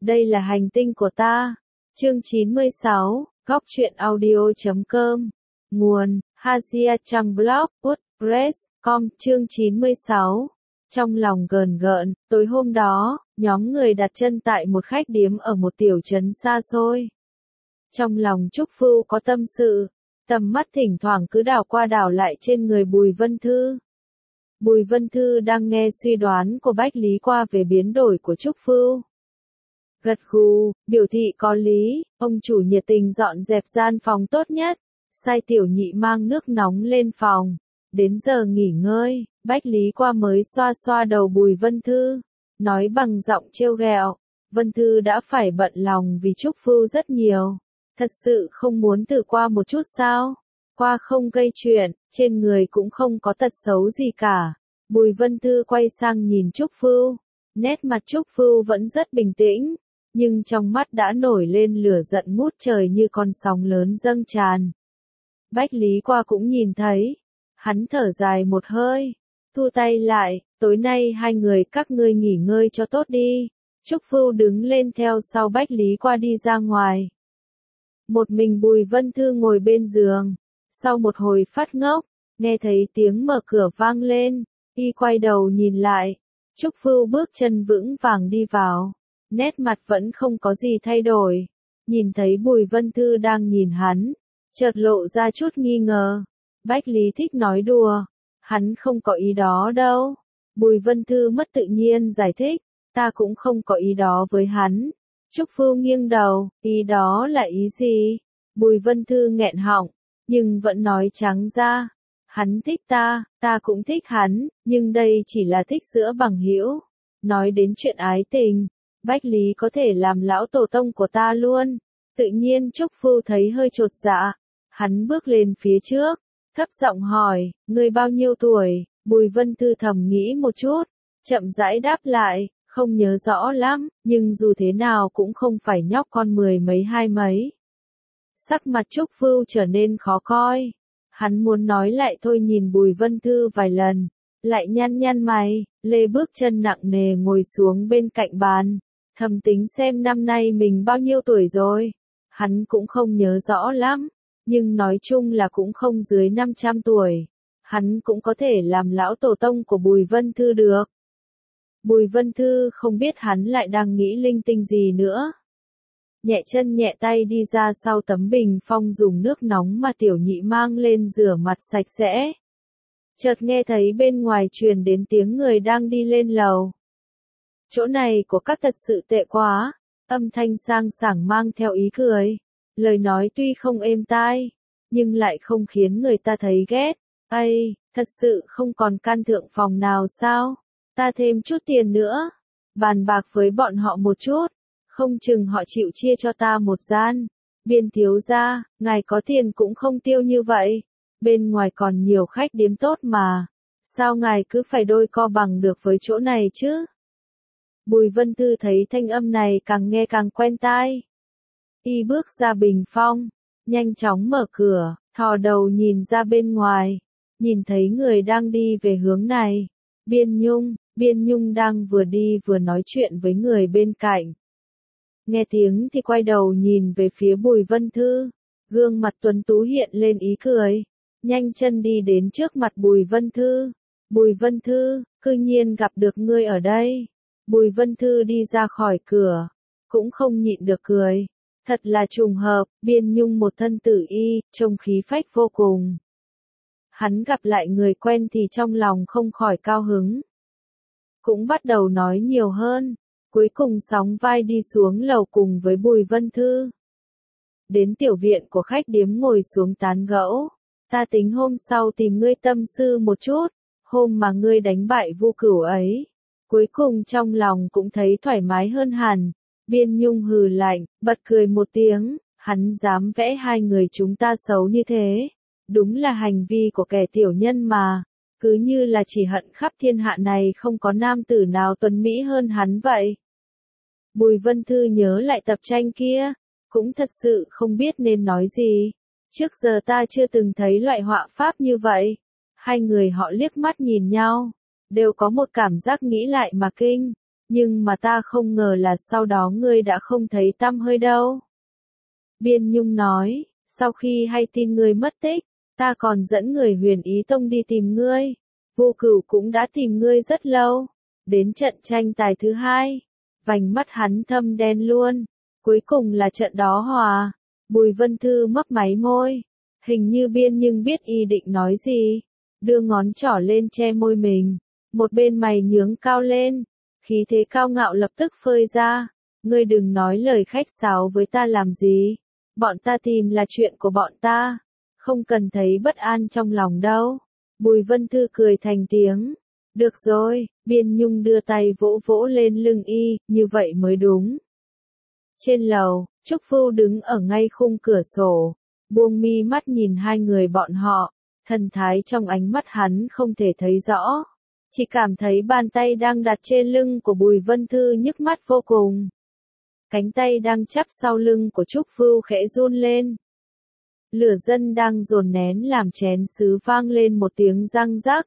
Đây là hành tinh của ta. Chương 96, Góc truyện audio.com. Nguồn: Hazia trang blog, WordPress.com. Chương 96. Trong lòng gờn gợn, tối hôm đó, nhóm người đặt chân tại một khách điếm ở một tiểu trấn xa xôi. Trong lòng Trúc Phu có tâm sự, tầm mắt thỉnh thoảng cứ đảo qua đảo lại trên người Bùi Vân Thư. Bùi Vân Thư đang nghe suy đoán của Bách Lý Qua về biến đổi của Trúc Phu. Gật gù, biểu thị có lý, ông chủ nhiệt tình dọn dẹp gian phòng tốt nhất, sai tiểu nhị mang nước nóng lên phòng. Đến giờ nghỉ ngơi, Bách Lý Qua mới xoa xoa đầu Bùi Vân Thư, nói bằng giọng trêu ghẹo, Vân Thư đã phải bận lòng vì Trúc Phu rất nhiều. Thật sự không muốn từ Qua một chút sao? Qua không gây chuyện, trên người cũng không có tật xấu gì cả. Bùi Vân Thư quay sang nhìn Trúc Phu, nét mặt Trúc Phu vẫn rất bình tĩnh, nhưng trong mắt đã nổi lên lửa giận ngút trời như con sóng lớn dâng tràn. Bách Lý Qua cũng nhìn thấy, hắn thở dài một hơi, thu tay lại, tối nay hai người các ngươi nghỉ ngơi cho tốt đi. Trúc Phu đứng lên theo sau Bách Lý Qua đi ra ngoài. Một mình Bùi Vân Thư ngồi bên giường, sau một hồi phát ngốc, nghe thấy tiếng mở cửa vang lên, y quay đầu nhìn lại, Trúc Phu bước chân vững vàng đi vào, nét mặt vẫn không có gì thay đổi, nhìn thấy Bùi Vân Thư đang nhìn hắn, chợt lộ ra chút nghi ngờ. Bách Lý thích nói đùa, hắn không có ý đó đâu. Bùi Vân Thư mất tự nhiên giải thích, ta cũng không có ý đó với hắn. Trúc Phu nghiêng đầu, ý đó là ý gì? Bùi Vân Thư nghẹn họng, nhưng vẫn nói trắng ra. Hắn thích ta, ta cũng thích hắn, nhưng đây chỉ là thích giữa bằng hữu. Nói đến chuyện ái tình, Bách Lý có thể làm lão tổ tông của ta luôn. Tự nhiên Trúc Phu thấy hơi chột dạ. Hắn bước lên phía trước, thấp giọng hỏi, ngươi bao nhiêu tuổi? Bùi Vân Thư thầm nghĩ một chút, chậm rãi đáp lại, không nhớ rõ lắm, nhưng dù thế nào cũng không phải nhóc con 10 mấy 20 mấy. Sắc mặt Trúc Phu trở nên khó coi. Hắn muốn nói lại thôi nhìn Bùi Vân Thư vài lần, lại nhăn nhăn mày, lê bước chân nặng nề ngồi xuống bên cạnh bàn, thầm tính xem năm nay mình bao nhiêu tuổi rồi. Hắn cũng không nhớ rõ lắm, nhưng nói chung là cũng không dưới 500 tuổi. Hắn cũng có thể làm lão tổ tông của Bùi Vân Thư được. Bùi Vân Thư không biết hắn lại đang nghĩ linh tinh gì nữa. Nhẹ chân nhẹ tay đi ra sau tấm bình phong dùng nước nóng mà tiểu nhị mang lên rửa mặt sạch sẽ. Chợt nghe thấy bên ngoài truyền đến tiếng người đang đi lên lầu. Chỗ này của các thật sự tệ quá, âm thanh sang sảng mang theo ý cười. Lời nói tuy không êm tai, nhưng lại không khiến người ta thấy ghét. Ây, thật sự không còn căn thượng phòng nào sao? Ta thêm chút tiền nữa, bàn bạc với bọn họ một chút, không chừng họ chịu chia cho ta một gian. Biên thiếu gia, ngài có tiền cũng không tiêu như vậy, bên ngoài còn nhiều khách điếm tốt mà, sao ngài cứ phải đôi co bằng được với chỗ này chứ? Bùi Vân Thư thấy thanh âm này càng nghe càng quen tai. Y bước ra bình phong, nhanh chóng mở cửa, thò đầu nhìn ra bên ngoài, nhìn thấy người đang đi về hướng này. Biên Nhung đang vừa đi vừa nói chuyện với người bên cạnh. Nghe tiếng thì quay đầu nhìn về phía Bùi Vân Thư, gương mặt tuấn tú hiện lên ý cười, nhanh chân đi đến trước mặt Bùi Vân Thư. Bùi Vân Thư, cư nhiên gặp được ngươi ở đây. Bùi Vân Thư đi ra khỏi cửa, cũng không nhịn được cười. Thật là trùng hợp, Biên Nhung một thân tử y, trông khí phách vô cùng. Hắn gặp lại người quen thì trong lòng không khỏi cao hứng. Cũng bắt đầu nói nhiều hơn, cuối cùng sóng vai đi xuống lầu cùng với Bùi Vân Thư. Đến tiểu viện của khách điếm ngồi xuống tán gẫu. Ta tính hôm sau tìm ngươi tâm sư một chút, hôm mà ngươi đánh bại Vu Cửu ấy. Cuối cùng trong lòng cũng thấy thoải mái hơn hẳn. Biên Nhung hừ lạnh, bật cười một tiếng, hắn dám vẽ hai người chúng ta xấu như thế. Đúng là hành vi của kẻ tiểu nhân mà, cứ như là chỉ hận khắp thiên hạ này không có nam tử nào tuấn mỹ hơn hắn vậy. Bùi Vân Thư nhớ lại tập tranh kia, cũng thật sự không biết nên nói gì. Trước giờ ta chưa từng thấy loại họa pháp như vậy. Hai người họ liếc mắt nhìn nhau, đều có một cảm giác nghĩ lại mà kinh. Nhưng mà ta không ngờ là sau đó ngươi đã không thấy tăm hơi đâu. Biên Nhung nói, sau khi hay tin ngươi mất tích, ta còn dẫn người Huyền Ý Tông đi tìm ngươi. Vô Cửu cũng đã tìm ngươi rất lâu. Đến trận tranh tài thứ hai, vành mắt hắn thâm đen luôn. Cuối cùng là trận đó hòa. Bùi Vân Thư mấp máy môi. Hình như Biên Nhưng biết y định nói gì. Đưa ngón trỏ lên che môi mình. Một bên mày nhướng cao lên. Khí thế cao ngạo lập tức phơi ra. Ngươi đừng nói lời khách sáo với ta làm gì. Bọn ta tìm là chuyện của bọn ta. Không cần thấy bất an trong lòng đâu. Bùi Vân Thư cười thành tiếng. Được rồi, Biên Nhung đưa tay vỗ vỗ lên lưng y, như vậy mới đúng. Trên lầu, Trúc Phu đứng ở ngay khung cửa sổ, buông mi mắt nhìn hai người bọn họ, thần thái trong ánh mắt hắn không thể thấy rõ. Chỉ cảm thấy bàn tay đang đặt trên lưng của Bùi Vân Thư nhức mắt vô cùng. Cánh tay đang chắp sau lưng của Trúc Phu khẽ run lên. Lửa dân đang dồn nén làm chén sứ vang lên một tiếng răng rắc.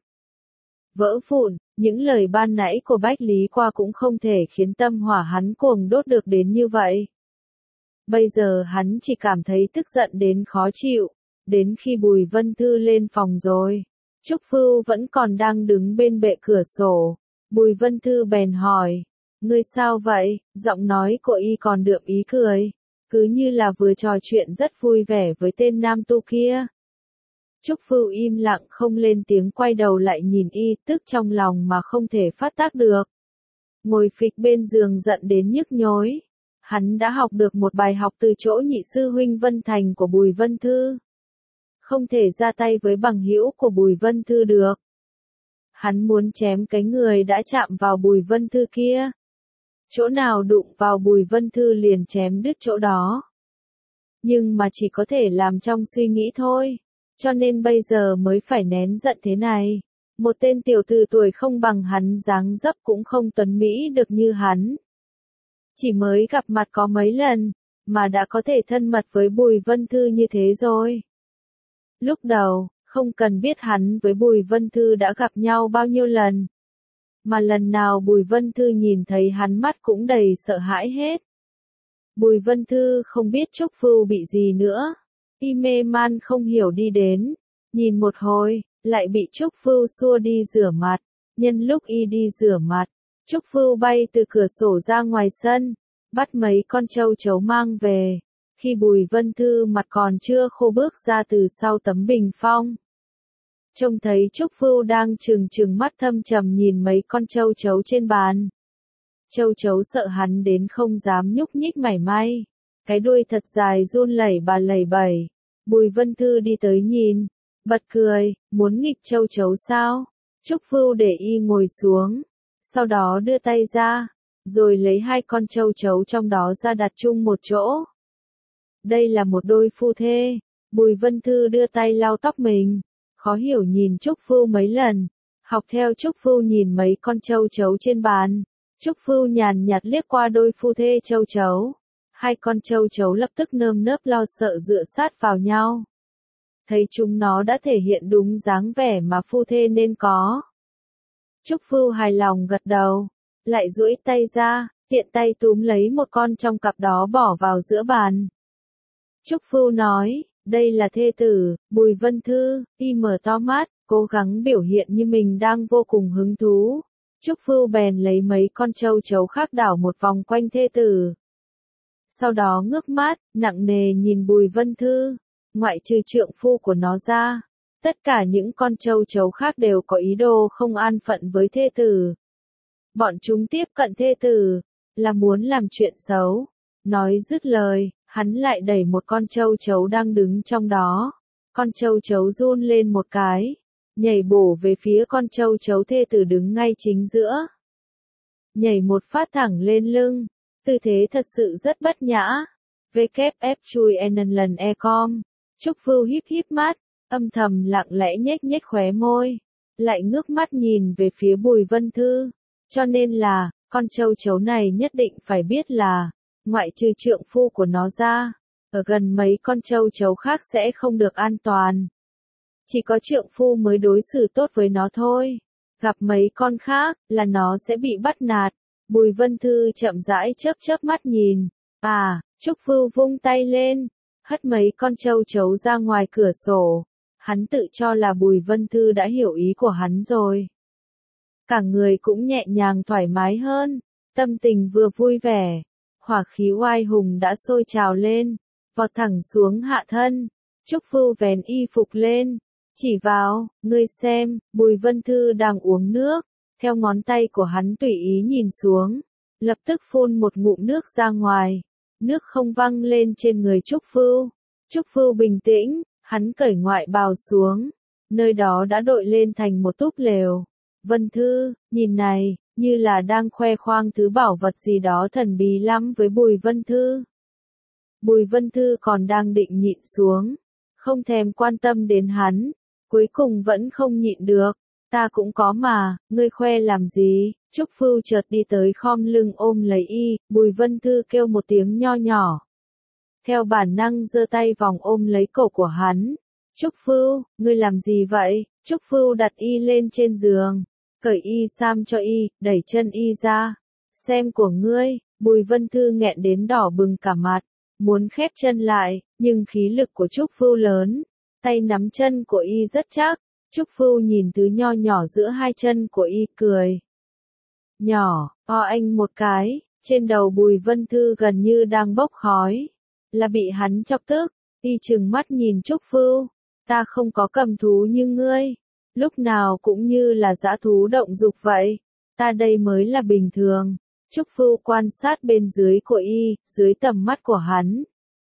Vỡ vụn, những lời ban nãy của Bách Lý Qua cũng không thể khiến tâm hỏa hắn cuồng đốt được đến như vậy. Bây giờ hắn chỉ cảm thấy tức giận đến khó chịu, đến khi Bùi Vân Thư lên phòng rồi. Trúc Phu vẫn còn đang đứng bên bệ cửa sổ. Bùi Vân Thư bèn hỏi, ngươi sao vậy? Giọng nói của y còn đượm ý cười, cứ như là vừa trò chuyện rất vui vẻ với tên nam tu kia. Trúc Phu im lặng không lên tiếng, quay đầu lại nhìn y, tức trong lòng mà không thể phát tác được. Ngồi phịch bên giường giận đến nhức nhối. Hắn đã học được một bài học từ chỗ nhị sư huynh Vân Thành của Bùi Vân Thư. Không thể ra tay với bằng hữu của Bùi Vân Thư được. Hắn muốn chém cái người đã chạm vào Bùi Vân Thư kia. Chỗ nào đụng vào Bùi Vân Thư liền chém đứt chỗ đó. Nhưng mà chỉ có thể làm trong suy nghĩ thôi. Cho nên bây giờ mới phải nén giận thế này. Một tên tiểu tử tuổi không bằng hắn, dáng dấp cũng không tuấn mỹ được như hắn. Chỉ mới gặp mặt có mấy lần, mà đã có thể thân mật với Bùi Vân Thư như thế rồi. Lúc đầu, không cần biết hắn với Bùi Vân Thư đã gặp nhau bao nhiêu lần. Mà lần nào Bùi Vân Thư nhìn thấy hắn mắt cũng đầy sợ hãi hết. Bùi Vân Thư không biết Trúc Phu bị gì nữa. Y mê man không hiểu đi đến. Nhìn một hồi, lại bị Trúc Phu xua đi rửa mặt. Nhân lúc y đi rửa mặt, Trúc Phu bay từ cửa sổ ra ngoài sân, bắt mấy con trâu chấu mang về. Khi Bùi Vân Thư mặt còn chưa khô bước ra từ sau tấm bình phong. Trông thấy Trúc Phu đang trừng trừng mắt thâm trầm nhìn mấy con trâu chấu trên bàn. Trâu chấu sợ hắn đến không dám nhúc nhích mảy may. Cái đuôi thật dài run lẩy bà lẩy bẩy. Bùi Vân Thư đi tới nhìn, bật cười, muốn nghịch trâu chấu sao? Trúc Phu để y ngồi xuống, sau đó đưa tay ra, rồi lấy hai con trâu chấu trong đó ra đặt chung một chỗ. Đây là một đôi phu thê. Bùi Vân Thư đưa tay lau tóc mình, khó hiểu nhìn Trúc Phu mấy lần, học theo Trúc Phu nhìn mấy con trâu chấu trên bàn. Trúc Phu nhàn nhạt liếc qua đôi phu thê trâu chấu. Hai con trâu chấu lập tức nơm nớp lo sợ dựa sát vào nhau. Thấy chúng nó đã thể hiện đúng dáng vẻ mà phu thê nên có. Trúc Phu hài lòng gật đầu, lại duỗi tay ra, tiện tay túm lấy một con trong cặp đó bỏ vào giữa bàn. Trúc Phu nói, đây là thê tử, Bùi Vân Thư. Y mở to mắt, cố gắng biểu hiện như mình đang vô cùng hứng thú. Trúc Phu bèn lấy mấy con trâu chấu khác đảo một vòng quanh thê tử. Sau đó ngước mắt, nặng nề nhìn Bùi Vân Thư, ngoại trừ trượng phu của nó ra. Tất cả những con trâu chấu khác đều có ý đồ không an phận với thê tử. Bọn chúng tiếp cận thê tử, là muốn làm chuyện xấu. Nói dứt lời, hắn lại đẩy một con trâu chấu đang đứng trong đó. Con trâu chấu run lên một cái, nhảy bổ về phía con trâu chấu thê tử đứng ngay chính giữa. Nhảy một phát thẳng lên lưng, tư thế thật sự rất bất nhã. WF chui lần e-com. Trúc Phu híp híp mắt, âm thầm lặng lẽ nhếch nhếch khóe môi, lại ngước mắt nhìn về phía Bùi Vân Thư. Cho nên là, con trâu chấu này nhất định phải biết là, ngoại trừ trượng phu của nó ra, ở gần mấy con trâu chấu khác sẽ không được an toàn. Chỉ có trượng phu mới đối xử tốt với nó thôi. Gặp mấy con khác, là nó sẽ bị bắt nạt. Bùi Vân Thư chậm rãi chớp chớp mắt nhìn. Trúc Vưu vung tay lên, hất mấy con châu chấu ra ngoài cửa sổ. Hắn tự cho là Bùi Vân Thư đã hiểu ý của hắn rồi. Cả người cũng nhẹ nhàng thoải mái hơn, tâm tình vừa vui vẻ. Hỏa khí oai hùng đã sôi trào lên, vọt thẳng xuống hạ thân. Trúc Vưu vén y phục lên, chỉ vào, ngươi xem, Bùi Vân Thư đang uống nước. Theo ngón tay của hắn tùy ý nhìn xuống, lập tức phun một ngụm nước ra ngoài. Nước không văng lên trên người Trúc Vưu. Trúc Vưu bình tĩnh, hắn cởi ngoại bào xuống. Nơi đó đã đội lên thành một túp lều. Vân Thư, nhìn này, như là đang khoe khoang thứ bảo vật gì đó thần bí lắm với Bùi Vân Thư. Bùi Vân Thư còn đang định nhịn xuống, không thèm quan tâm đến hắn, cuối cùng vẫn không nhịn được. Ta cũng có mà, ngươi khoe làm gì? Trúc Vưu chợt đi tới khom lưng ôm lấy y, Bùi Vân Thư kêu một tiếng nho nhỏ. Theo bản năng giơ tay vòng ôm lấy cổ của hắn. Trúc Vưu, ngươi làm gì vậy? Trúc Vưu đặt y lên trên giường, cởi y sam cho y, đẩy chân y ra. Xem của ngươi, Bùi Vân Thư nghẹn đến đỏ bừng cả mặt, muốn khép chân lại, nhưng khí lực của Trúc Vưu lớn, tay nắm chân của y rất chắc. Trúc Vưu nhìn thứ nho nhỏ giữa hai chân của y cười. Nhỏ, anh một cái, trên đầu Bùi Vân Thư gần như đang bốc khói. Là bị hắn chọc tức, y trừng mắt nhìn Trúc Vưu. Ta không có cầm thú như ngươi, lúc nào cũng như là dã thú động dục vậy. Ta đây mới là bình thường. Trúc Vưu quan sát bên dưới của y, dưới tầm mắt của hắn.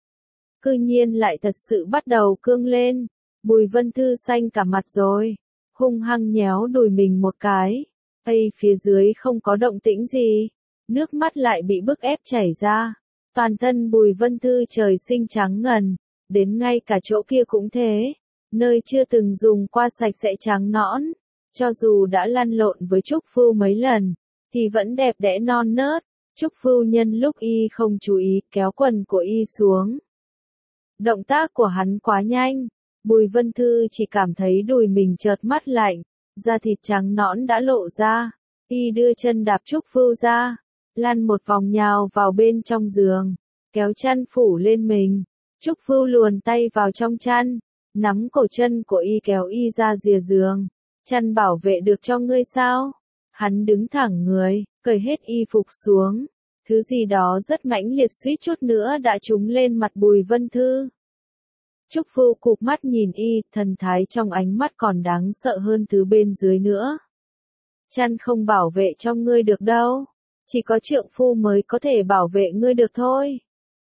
Cư nhiên lại thật sự bắt đầu cương lên. Bùi Vân Thư xanh cả mặt rồi, hung hăng nhéo đùi mình một cái. Phía dưới không có động tĩnh gì, nước mắt lại bị bức ép chảy ra. Toàn thân Bùi Vân Thư trời sinh trắng ngần, đến ngay cả chỗ kia cũng thế, nơi chưa từng dùng qua sạch sẽ trắng nõn. Cho dù đã lăn lộn với Trúc Vưu mấy lần, thì vẫn đẹp đẽ non nớt. Trúc Vưu nhân lúc y không chú ý kéo quần của y xuống. Động tác của hắn quá nhanh. Bùi Vân Thư chỉ cảm thấy đùi mình chợt mát lạnh, da thịt trắng nõn đã lộ ra. Y đưa chân đạp Trúc Vưu ra, lăn một vòng nhào vào bên trong giường, kéo chăn phủ lên mình. Trúc Vưu luồn tay vào trong chăn, nắm cổ chân của y kéo y ra rìa giường. Chăn bảo vệ được cho ngươi sao? Hắn đứng thẳng người, cởi hết y phục xuống. Thứ gì đó rất mãnh liệt suýt chút nữa đã trúng lên mặt Bùi Vân Thư. Trúc Vưu cụp mắt nhìn y, thần thái trong ánh mắt còn đáng sợ hơn thứ bên dưới nữa. Chăn không bảo vệ cho ngươi được đâu, chỉ có trượng phu mới có thể bảo vệ ngươi được thôi.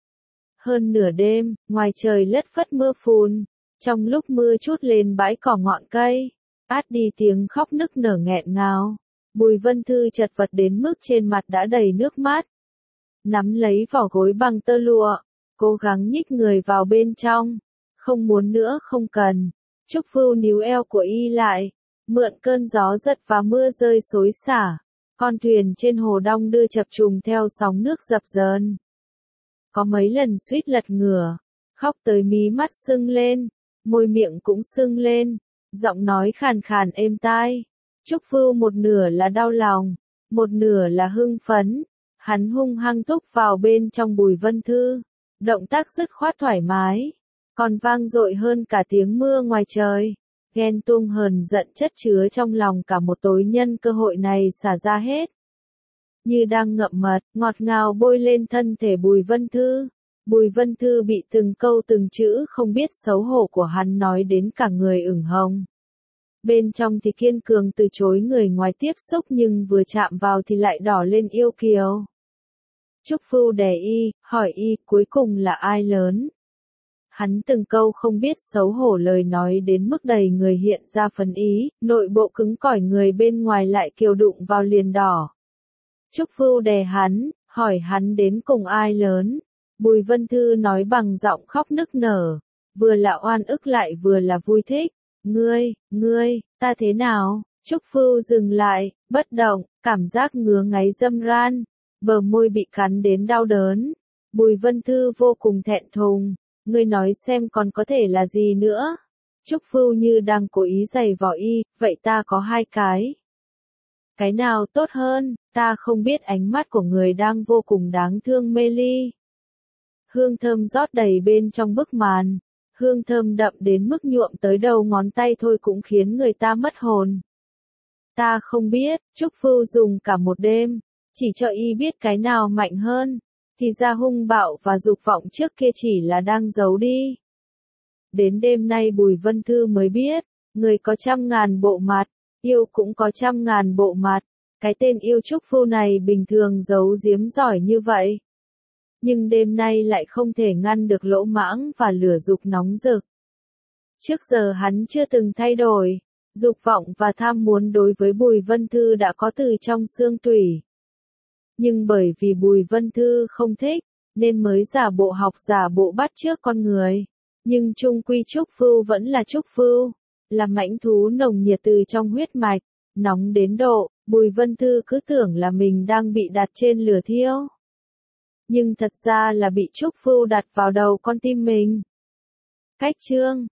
Hơn nửa đêm, ngoài trời lất phất mưa phùn, trong lúc mưa trút lên bãi cỏ ngọn cây, át đi tiếng khóc nức nở nghẹn ngào. Bùi Vân Thư chật vật đến mức trên mặt đã đầy nước mắt. Nắm lấy vỏ gối bằng tơ lụa, cố gắng nhích người vào bên trong. Không muốn nữa không cần. Trúc Vưu níu eo của y lại, mượn cơn gió giật và mưa rơi xối xả. Con thuyền trên hồ đong đưa chập trùng theo sóng nước dập dờn. Có mấy lần suýt lật ngửa, khóc tới mí mắt sưng lên, môi miệng cũng sưng lên, giọng nói khàn khàn êm tai. Trúc Vưu một nửa là đau lòng, một nửa là hưng phấn. Hắn hung hăng thúc vào bên trong Bùi Vân Thư, động tác dứt khoát thoải mái, còn vang dội hơn cả tiếng mưa ngoài trời. Ghen tuông hờn giận chất chứa trong lòng cả một tối nhân cơ hội này xả ra hết. Như đang ngậm mật, ngọt ngào bôi lên thân thể Bùi Vân Thư. Bùi Vân Thư bị từng câu từng chữ không biết xấu hổ của hắn nói đến cả người ửng hồng. Bên trong thì kiên cường từ chối người ngoài tiếp xúc nhưng vừa chạm vào thì lại đỏ lên yêu kiều. Trúc Vưu đè y, hỏi y, cuối cùng là ai lớn? Hắn từng câu không biết xấu hổ lời nói đến mức đầy người hiện ra phấn ý, nội bộ cứng cỏi người bên ngoài lại kiều đụng vào liền đỏ. Trúc Vưu đè hắn, hỏi hắn đến cùng ai lớn? Bùi Vân Thư nói bằng giọng khóc nức nở, vừa là oan ức lại vừa là vui thích. Ngươi, ta thế nào? Trúc Vưu dừng lại, bất động, cảm giác ngứa ngáy dâm ran, bờ môi bị cắn đến đau đớn. Bùi Vân Thư vô cùng thẹn thùng, ngươi nói xem còn có thể là gì nữa? Trúc Vưu như đang cố ý giày vò y, vậy ta có hai cái. Cái nào tốt hơn, ta không biết. Ánh mắt của người đang vô cùng đáng thương mê ly. Hương thơm rót đầy bên trong bức màn. Hương thơm đậm đến mức nhuộm tới đầu ngón tay thôi cũng khiến người ta mất hồn. Ta không biết, Trúc Phu dùng cả một đêm, chỉ cho y biết cái nào mạnh hơn, thì ra hung bạo và dục vọng trước kia chỉ là đang giấu đi. Đến đêm nay Bùi Vân Thư mới biết, người có 100.000 bộ mặt, yêu cũng có 100.000 bộ mặt, cái tên yêu Trúc Phu này bình thường giấu giếm giỏi như vậy. Nhưng đêm nay lại không thể ngăn được lỗ mãng và lửa dục nóng rực. Trước giờ hắn chưa từng thay đổi, dục vọng và tham muốn đối với Bùi Vân Thư đã có từ trong xương tủy. Nhưng bởi vì Bùi Vân Thư không thích, nên mới giả bộ học giả bộ bắt chước con người. Nhưng chung quy Trúc Phu vẫn là Trúc Phu, là mãnh thú nồng nhiệt từ trong huyết mạch, nóng đến độ, Bùi Vân Thư cứ tưởng là mình đang bị đặt trên lửa thiêu. Nhưng thật ra là bị Trúc Phu đặt vào đầu con tim mình. Cách chương